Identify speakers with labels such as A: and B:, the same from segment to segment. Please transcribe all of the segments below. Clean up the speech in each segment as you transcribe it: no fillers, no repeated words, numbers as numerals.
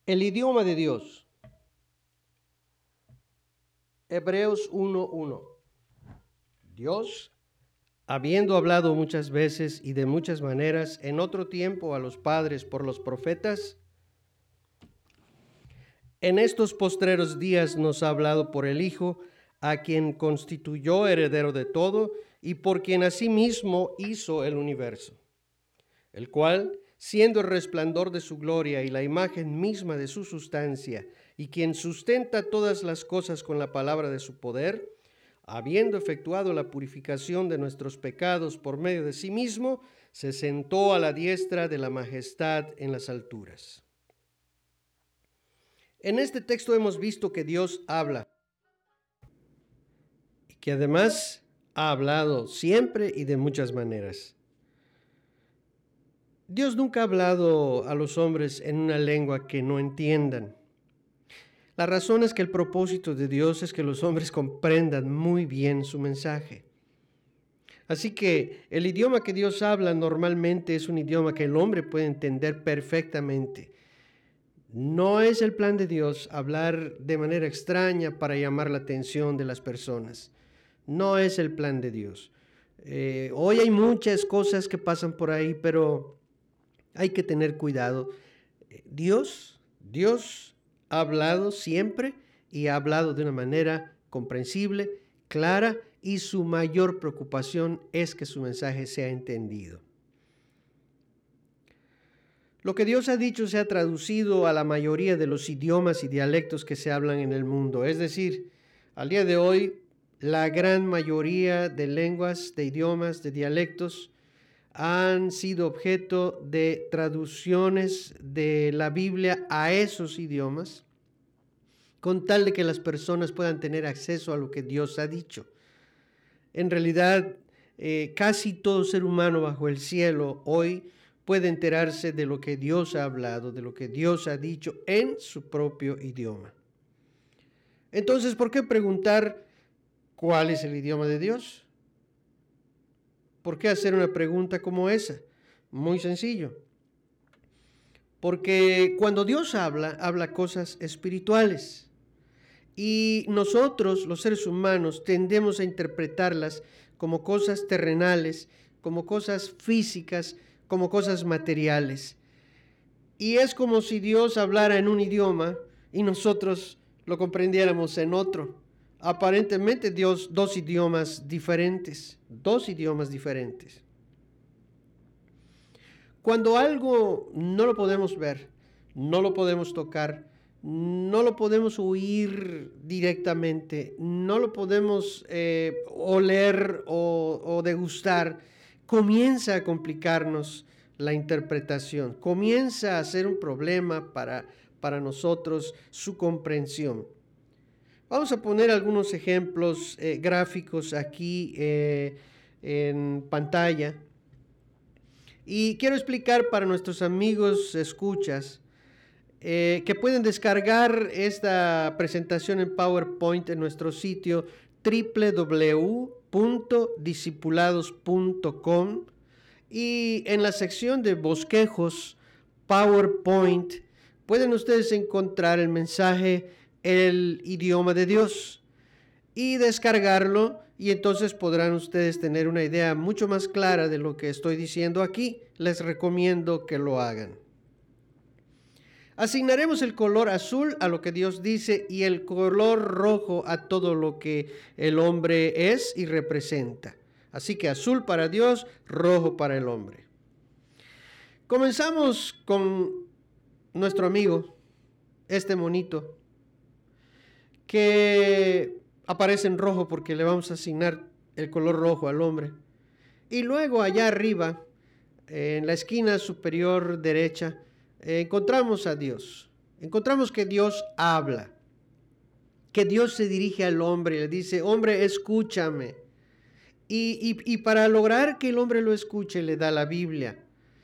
A: El idioma de Dios. Hebreos 1:1. Dios, habiendo hablado muchas veces y de muchas maneras en otro tiempo a los padres por los profetas, en estos postreros días nos ha hablado por el Hijo, a quien constituyó heredero de todo y por quien asimismo hizo el universo, el cual, siendo el resplandor de su gloria y la imagen misma de su sustancia, y quien sustenta todas las cosas con la palabra de su poder, habiendo efectuado la purificación de nuestros pecados por medio de sí mismo, se sentó a la diestra de la majestad en las alturas. En este texto hemos visto que Dios habla y que además ha hablado siempre y de muchas maneras. Dios nunca ha hablado a los hombres en una lengua que no entiendan. La razón es que el propósito de Dios es que los hombres comprendan muy bien su mensaje. Así que el idioma que Dios habla normalmente es un idioma que el hombre puede entender perfectamente. No es el plan de Dios hablar de manera extraña para llamar la atención de las personas. No es el plan de Dios. Hoy hay muchas cosas que pasan por ahí, pero hay que tener cuidado. Dios ha hablado siempre y ha hablado de una manera comprensible, clara, y su mayor preocupación es que su mensaje sea entendido. Lo que Dios ha dicho se ha traducido a la mayoría de los idiomas y dialectos que se hablan en el mundo. Es decir, al día de hoy, la gran mayoría de lenguas, de idiomas, de dialectos han sido objeto de traducciones de la Biblia a esos idiomas, con tal de que las personas puedan tener acceso a lo que Dios ha dicho. En realidad, casi todo ser humano bajo el cielo hoy puede enterarse de lo que Dios ha hablado, de lo que Dios ha dicho en su propio idioma. Entonces, ¿por qué preguntar cuál es el idioma de Dios? ¿Por qué hacer una pregunta como esa? Muy sencillo. Porque cuando Dios habla cosas espirituales. Y nosotros, los seres humanos, tendemos a interpretarlas como cosas terrenales, como cosas físicas, como cosas materiales. Y es como si Dios hablara en un idioma y nosotros lo comprendiéramos en otro. Aparentemente dos idiomas diferentes. Cuando algo no lo podemos ver, no lo podemos tocar, no lo podemos oír directamente, no lo podemos oler o degustar, comienza a complicarnos la interpretación, comienza a ser un problema para nosotros su comprensión. Vamos a poner algunos ejemplos gráficos aquí en pantalla. Y quiero explicar para nuestros amigos escuchas que pueden descargar esta presentación en PowerPoint en nuestro sitio www.discipulados.com y en la sección de bosquejos PowerPoint pueden ustedes encontrar el mensaje El idioma de Dios y descargarlo, y entonces podrán ustedes tener una idea mucho más clara de lo que estoy diciendo aquí. Les recomiendo que lo hagan. Asignaremos el color azul a lo que Dios dice y el color rojo a todo lo que el hombre es y representa. Así que azul para Dios, rojo para el hombre. Comenzamos con nuestro amigo, este monito, que aparece en rojo porque le vamos a asignar el color rojo al hombre. Y luego allá arriba, en la esquina superior derecha, encontramos a Dios. Encontramos que Dios habla, que Dios se dirige al hombre y le dice, hombre, escúchame. Y para lograr que el hombre lo escuche, le da la Biblia.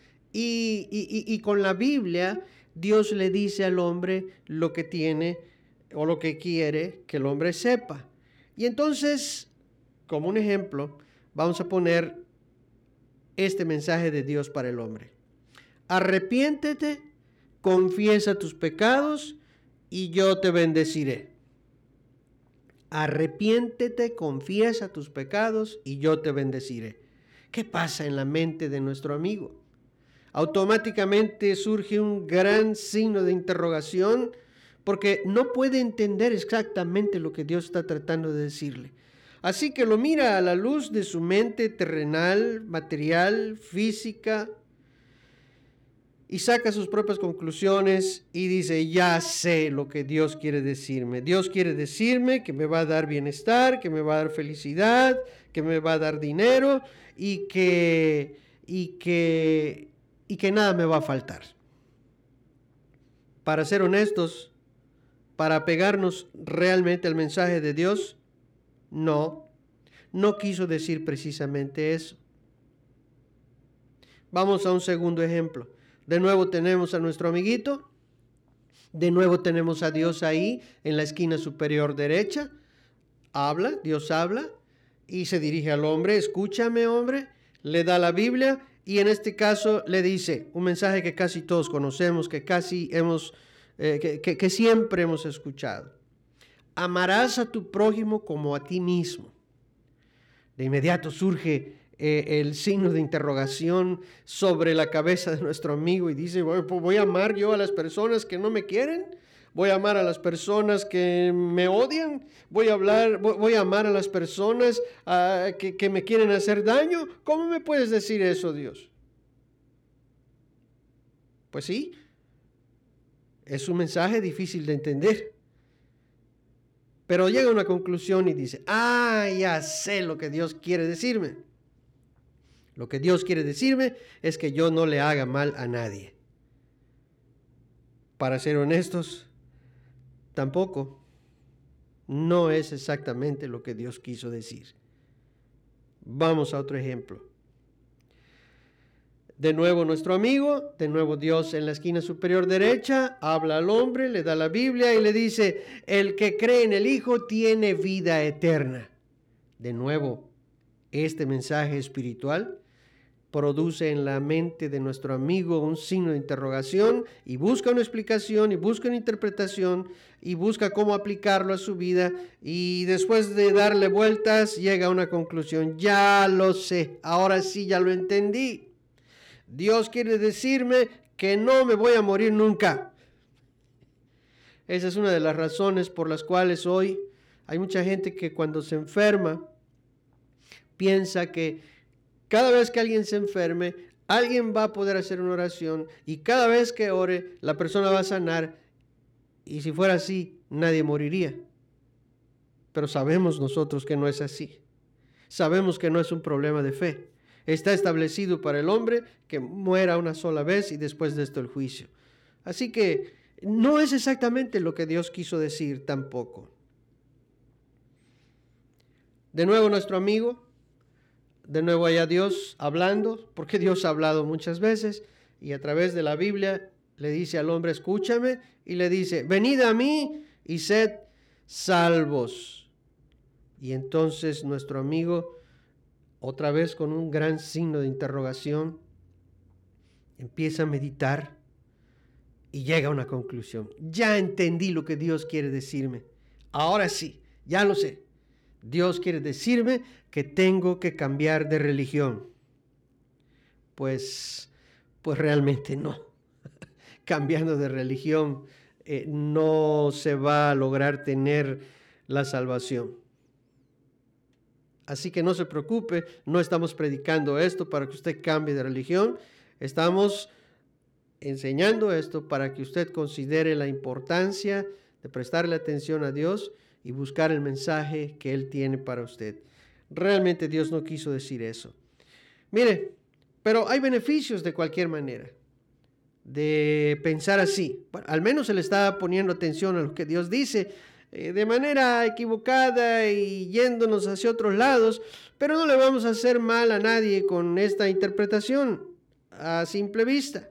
A: Y con la Biblia, Dios le dice al hombre lo que tiene o lo que quiere que el hombre sepa. Y entonces, como un ejemplo, vamos a poner este mensaje de Dios para el hombre. Arrepiéntete, confiesa tus pecados y yo te bendeciré. Arrepiéntete, confiesa tus pecados y yo te bendeciré. ¿Qué pasa en la mente de nuestro amigo? Automáticamente surge un gran signo de interrogación porque no puede entender exactamente lo que Dios está tratando de decirle. Así que lo mira a la luz de su mente terrenal, material, física, y saca sus propias conclusiones y dice, ya sé lo que Dios quiere decirme. Dios quiere decirme que me va a dar bienestar, que me va a dar felicidad, que me va a dar dinero y que nada me va a faltar. Para ser honestos, para apegarnos realmente al mensaje de Dios, no quiso decir precisamente eso. Vamos a un segundo ejemplo. De nuevo tenemos a nuestro amiguito. De nuevo tenemos a Dios ahí en la esquina superior derecha. Dios habla y se dirige al hombre. Escúchame, hombre. Le da la Biblia y en este caso le dice un mensaje que casi todos conocemos, que siempre hemos escuchado. Amarás a tu prójimo como a ti mismo. De inmediato surge el signo de interrogación sobre la cabeza de nuestro amigo y dice, ¿voy a amar yo a las personas que no me quieren? ¿Voy a amar a las personas que me odian? ¿Voy a amar a las personas que me quieren hacer daño? ¿Cómo me puedes decir eso, Dios? Pues sí, es un mensaje difícil de entender. Pero llega a una conclusión y dice, ya sé lo que Dios quiere decirme. Lo que Dios quiere decirme es que yo no le haga mal a nadie. Para ser honestos, tampoco. No es exactamente lo que Dios quiso decir. Vamos a otro ejemplo. De nuevo nuestro amigo, de nuevo Dios en la esquina superior derecha, habla al hombre, le da la Biblia y le dice, el que cree en el Hijo tiene vida eterna. De nuevo, este mensaje espiritual produce en la mente de nuestro amigo un signo de interrogación y busca una explicación y busca una interpretación y busca cómo aplicarlo a su vida y después de darle vueltas llega a una conclusión. Ya lo sé, ahora sí ya lo entendí. Dios quiere decirme que no me voy a morir nunca. Esa es una de las razones por las cuales hoy hay mucha gente que cuando se enferma piensa que cada vez que alguien se enferme, alguien va a poder hacer una oración y cada vez que ore, la persona va a sanar y si fuera así, nadie moriría. Pero sabemos nosotros que no es así. Sabemos que no es un problema de fe. Está establecido para el hombre que muera una sola vez y después de esto el juicio. Así que no es exactamente lo que Dios quiso decir tampoco. De nuevo nuestro amigo, de nuevo allá Dios hablando, porque Dios ha hablado muchas veces y a través de la Biblia le dice al hombre, escúchame, y le dice, venid a mí y sed salvos. Y entonces nuestro amigo, otra vez con un gran signo de interrogación, empieza a meditar y llega a una conclusión. Ya entendí lo que Dios quiere decirme. Ahora sí, ya lo sé. Dios quiere decirme que tengo que cambiar de religión. Pues realmente no. Cambiando de religión no se va a lograr tener la salvación. Así que no se preocupe, no estamos predicando esto para que usted cambie de religión. Estamos enseñando esto para que usted considere la importancia de prestarle atención a Dios y buscar el mensaje que Él tiene para usted. Realmente Dios no quiso decir eso. Mire, pero hay beneficios de cualquier manera de pensar así. Bueno, al menos se le está poniendo atención a lo que Dios dice de manera equivocada y yéndonos hacia otros lados, pero no le vamos a hacer mal a nadie con esta interpretación a simple vista.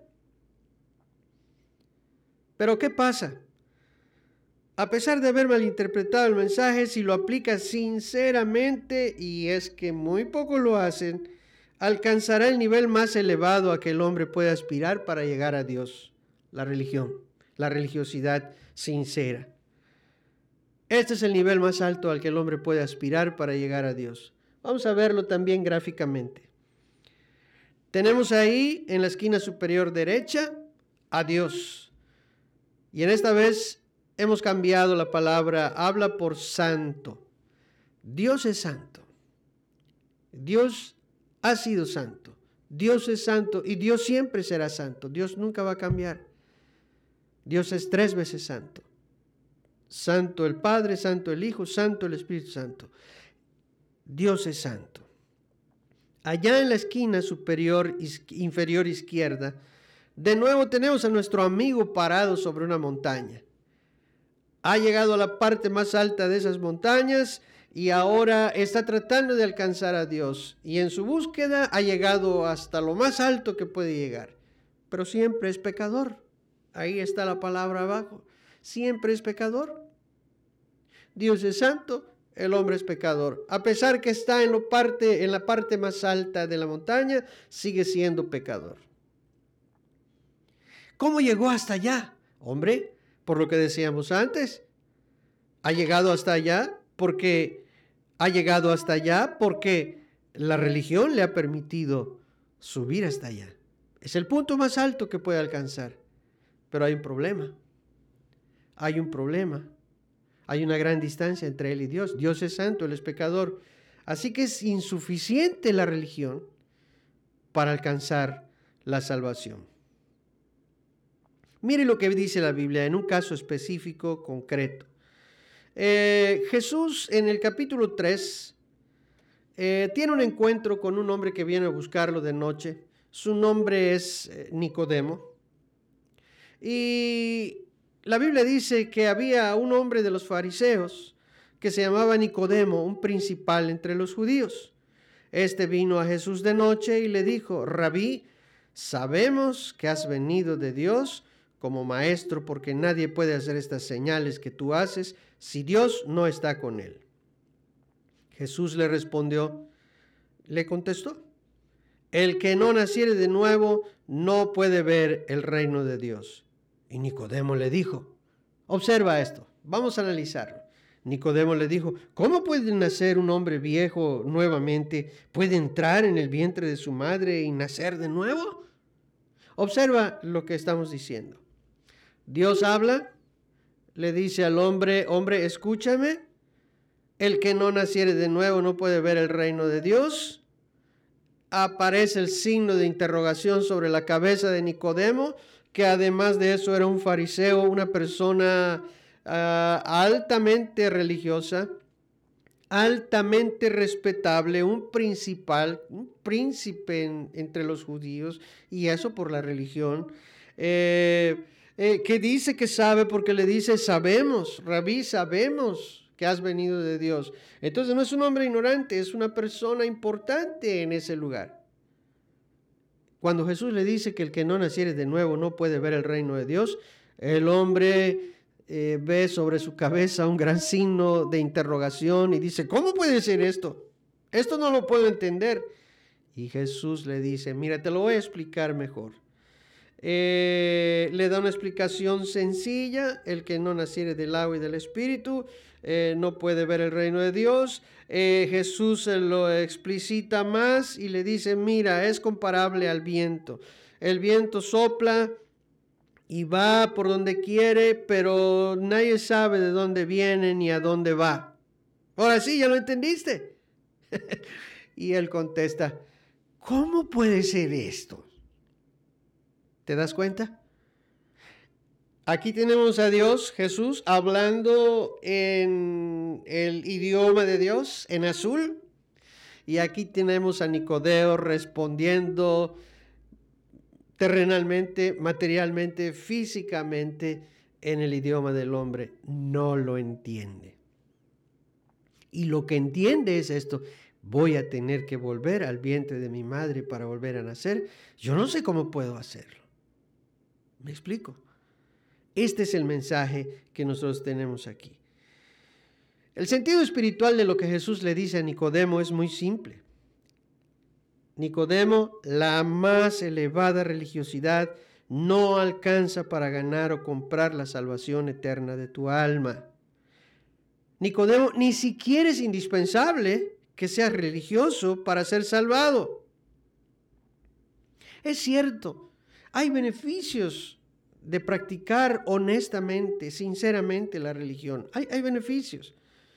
A: Pero ¿qué pasa? A pesar de haber malinterpretado el mensaje, si lo aplicas sinceramente, y es que muy pocos lo hacen, alcanzará el nivel más elevado a que el hombre puede aspirar para llegar a Dios, la religión, la religiosidad sincera. Este es el nivel más alto al que el hombre puede aspirar para llegar a Dios. Vamos a verlo también gráficamente. Tenemos ahí en la esquina superior derecha a Dios. Y en esta vez hemos cambiado la palabra, habla por santo. Dios es santo. Dios ha sido santo. Dios es santo y Dios siempre será santo. Dios nunca va a cambiar. Dios es 3 veces santo. Santo el Padre, santo el Hijo, santo el Espíritu Santo. Dios es santo. Allá en la esquina inferior izquierda, de nuevo tenemos a nuestro amigo parado sobre una montaña. Ha llegado a la parte más alta de esas montañas y ahora está tratando de alcanzar a Dios. Y en su búsqueda ha llegado hasta lo más alto que puede llegar. Pero siempre es pecador. Ahí está la palabra abajo. Siempre es pecador. Dios es santo, el hombre es pecador. A pesar que está en la parte más alta de la montaña, sigue siendo pecador. ¿Cómo llegó hasta allá? Hombre, por lo que decíamos antes, ha llegado hasta allá porque la religión le ha permitido subir hasta allá. Es el punto más alto que puede alcanzar. Pero hay un problema. Hay un problema. Hay una gran distancia entre él y Dios. Dios es santo, él es pecador. Así que es insuficiente la religión para alcanzar la salvación. Mire lo que dice la Biblia en un caso específico, concreto. Jesús en el capítulo 3 tiene un encuentro con un hombre que viene a buscarlo de noche. Su nombre es Nicodemo. Y la Biblia dice que había un hombre de los fariseos que se llamaba Nicodemo, un principal entre los judíos. Este vino a Jesús de noche y le dijo: Rabí, sabemos que has venido de Dios como maestro, porque nadie puede hacer estas señales que tú haces si Dios no está con él. Jesús le contestó: el que no naciere de nuevo no puede ver el reino de Dios. Y Nicodemo le dijo, observa esto, vamos a analizarlo. Nicodemo le dijo: ¿cómo puede nacer un hombre viejo nuevamente? ¿Puede entrar en el vientre de su madre y nacer de nuevo? Observa lo que estamos diciendo. Dios habla, le dice al hombre: hombre, escúchame, el que no naciere de nuevo no puede ver el reino de Dios. Aparece el signo de interrogación sobre la cabeza de Nicodemo, que además de eso era un fariseo, una persona altamente religiosa, altamente respetable, un príncipe entre los judíos, y eso por la religión, que dice que sabe porque le dice: sabemos, Rabí, sabemos que has venido de Dios. Entonces no es un hombre ignorante, es una persona importante en ese lugar. Cuando Jesús le dice que el que no naciere de nuevo no puede ver el reino de Dios, el hombre ve sobre su cabeza un gran signo de interrogación y dice: ¿cómo puede ser esto? Esto no lo puedo entender. Y Jesús le dice: mira, te lo voy a explicar mejor. Le da una explicación sencilla: el que no naciere del agua y del espíritu no puede ver el reino de Dios. Jesús se lo explicita más y le dice: mira, es comparable al viento. El viento sopla y va por donde quiere, pero nadie sabe de dónde viene ni a dónde va. Ahora sí, ¿ya lo entendiste? Y él contesta: ¿cómo puede ser esto? ¿Te das cuenta? Aquí tenemos a Dios, Jesús, hablando en el idioma de Dios, en azul. Y aquí tenemos a Nicodemo respondiendo terrenalmente, materialmente, físicamente, en el idioma del hombre. No lo entiende. Y lo que entiende es esto: voy a tener que volver al vientre de mi madre para volver a nacer. Yo no sé cómo puedo hacerlo. ¿Me explico? Este es el mensaje que nosotros tenemos aquí. El sentido espiritual de lo que Jesús le dice a Nicodemo es muy simple. Nicodemo, la más elevada religiosidad no alcanza para ganar o comprar la salvación eterna de tu alma. Nicodemo, ni siquiera es indispensable que seas religioso para ser salvado. Es cierto, hay beneficios de practicar honestamente, sinceramente la religión. Hay beneficios.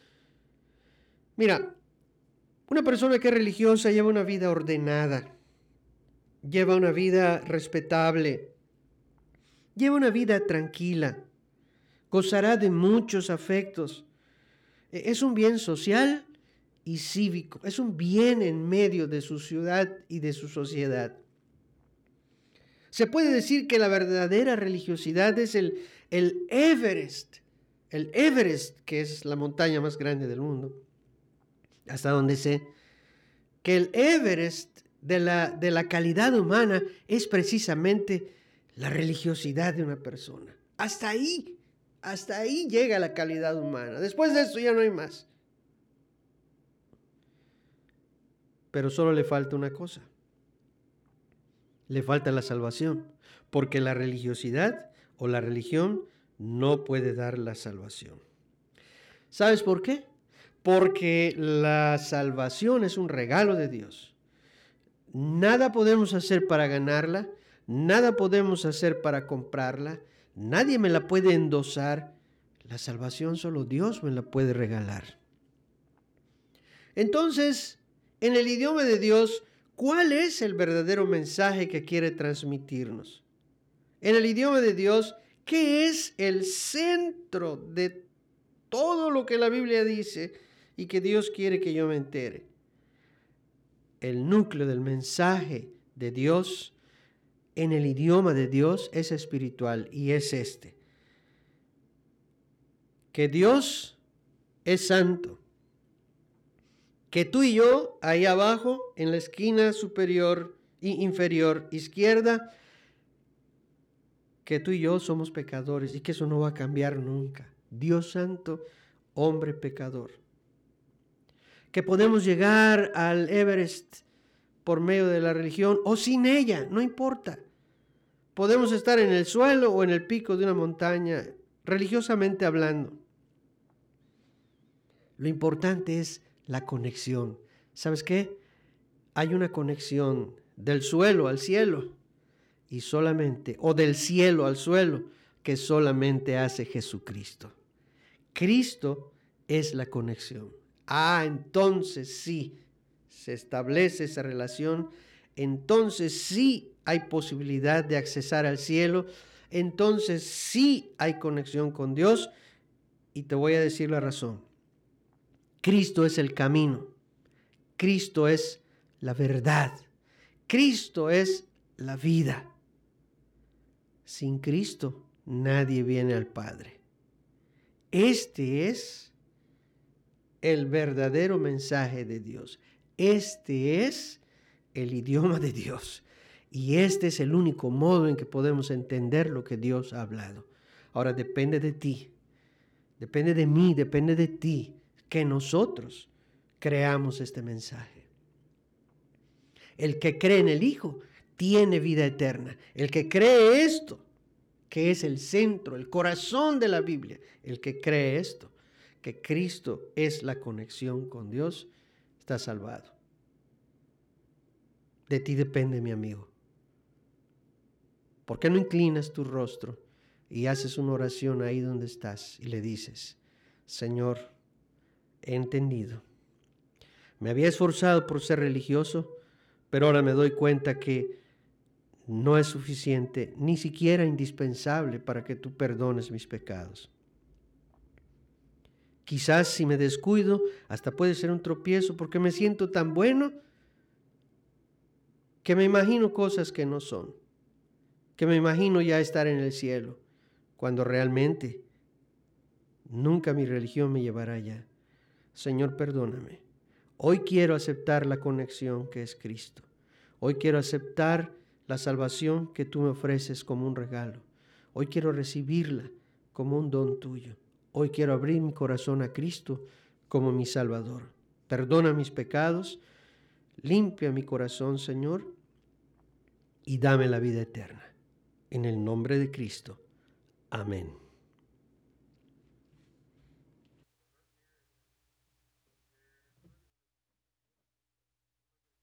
A: Mira, una persona que es religiosa lleva una vida ordenada, lleva una vida respetable, lleva una vida tranquila, gozará de muchos afectos. Es un bien social y cívico, es un bien en medio de su ciudad y de su sociedad. Se puede decir que la verdadera religiosidad es el Everest, que es la montaña más grande del mundo, hasta donde sé que el Everest de la calidad humana es precisamente la religiosidad de una persona. Hasta ahí llega la calidad humana. Después de eso ya no hay más. Pero solo le falta una cosa. Le falta la salvación, porque la religiosidad o la religión no puede dar la salvación. ¿Sabes por qué? Porque la salvación es un regalo de Dios. Nada podemos hacer para ganarla, nada podemos hacer para comprarla, nadie me la puede endosar. La salvación solo Dios me la puede regalar. Entonces, en el idioma de Dios, ¿cuál es el verdadero mensaje que quiere transmitirnos? En el idioma de Dios, ¿qué es el centro de todo lo que la Biblia dice y que Dios quiere que yo me entere? El núcleo del mensaje de Dios en el idioma de Dios es espiritual y es este: que Dios es santo, que tú y yo, ahí abajo, en la esquina superior e inferior izquierda, que tú y yo somos pecadores y que eso no va a cambiar nunca. Dios santo, hombre pecador. Que podemos llegar al Everest por medio de la religión o sin ella, no importa. Podemos estar en el suelo o en el pico de una montaña, religiosamente hablando. Lo importante es la conexión. ¿Sabes qué? Hay una conexión del suelo al cielo y solamente, o del cielo al suelo, que solamente hace Jesucristo. Cristo es la conexión. Entonces sí se establece esa relación, entonces sí hay posibilidad de accesar al cielo, entonces sí hay conexión con Dios, y te voy a decir la razón. Cristo es el camino, Cristo es la verdad, Cristo es la vida. Sin Cristo nadie viene al Padre. Este es el verdadero mensaje de Dios. Este es el idioma de Dios. Y este es el único modo en que podemos entender lo que Dios ha hablado. Ahora depende de ti, depende de mí, depende de ti, que nosotros creamos este mensaje. El que cree en el Hijo tiene vida eterna. El que cree esto, que es el centro, el corazón de la Biblia, el que cree esto, que Cristo es la conexión con Dios, está salvado. De ti depende, mi amigo. ¿Por qué no inclinas tu rostro y haces una oración ahí donde estás y le dices: Señor, he entendido. Me había esforzado por ser religioso, pero ahora me doy cuenta que no es suficiente, ni siquiera indispensable para que tú perdones mis pecados. Quizás si me descuido, hasta puede ser un tropiezo porque me siento tan bueno que me imagino cosas que no son, que me imagino ya estar en el cielo, cuando realmente nunca mi religión me llevará allá. Señor, perdóname. Hoy quiero aceptar la conexión que es Cristo. Hoy quiero aceptar la salvación que tú me ofreces como un regalo. Hoy quiero recibirla como un don tuyo. Hoy quiero abrir mi corazón a Cristo como mi Salvador. Perdona mis pecados, limpia mi corazón, Señor, y dame la vida eterna. en el nombre de Cristo. Amén.